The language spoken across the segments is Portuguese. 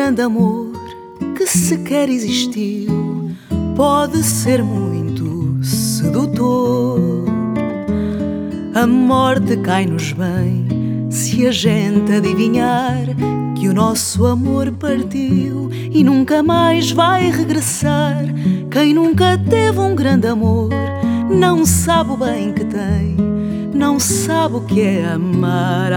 grande amor que sequer existiu pode ser muito sedutor. A morte cai-nos bem se a gente adivinhar que o nosso amor partiu e nunca mais vai regressar. Quem nunca teve um grande amor não sabe o bem que tem, não sabe o que é amar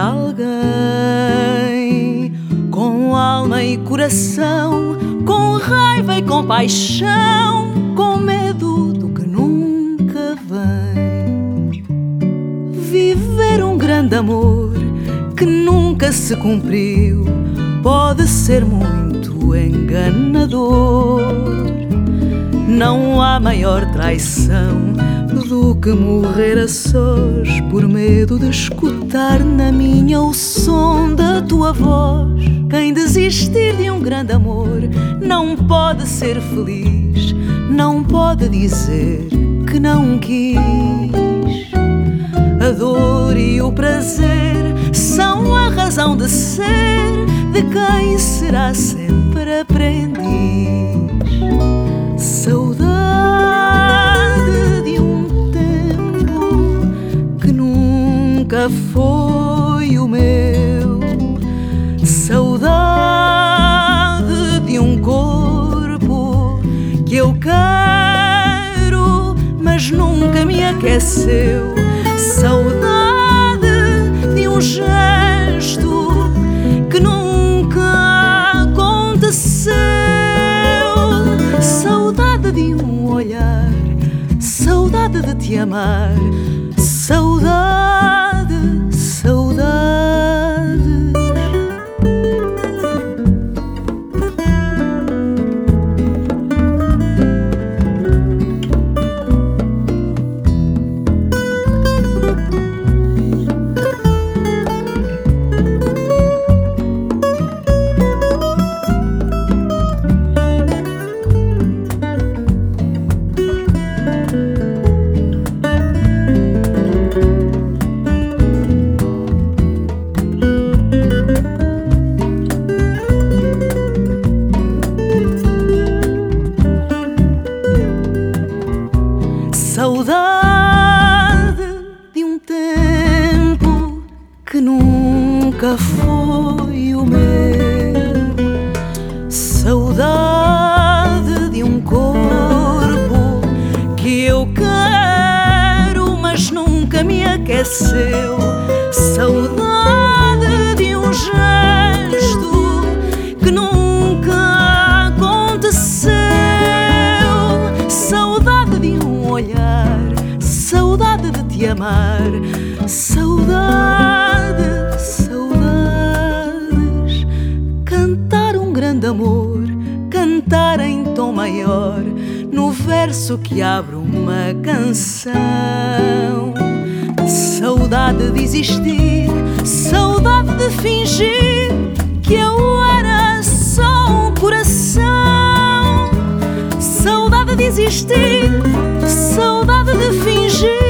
alguém. Com alma e coração, com raiva e com paixão, com medo do que nunca vem. Viver um grande amor que nunca se cumpriu pode ser muito enganador. Não há maior traição do que morrer a sós por medo de escutar na minha o som da tua voz. Quem desistir de um grande amor não pode ser feliz, não pode dizer que não quis. A dor e o prazer são a razão de ser de quem será sempre aprendiz. Saudade de um tempo que nunca foi o meu. Saudade de um corpo que eu quero, mas nunca me aqueceu. Saudade de um gesto que nunca aconteceu. Saudade de um olhar, saudade de te amar. Saudade, saudade. Saudade de um tempo que nunca foi o meu. Saudade de um corpo que eu quero, mas nunca me aqueceu. Saudade de um gesto que nunca aconteceu. Saudade de um olhar, saudade de te amar. Saudade, saudades. Cantar um grande amor, cantar em tom maior, no verso que abre uma canção. Saudade de existir, saudade de fingir que eu era só um coração. Saudade de existir, saudade de fingir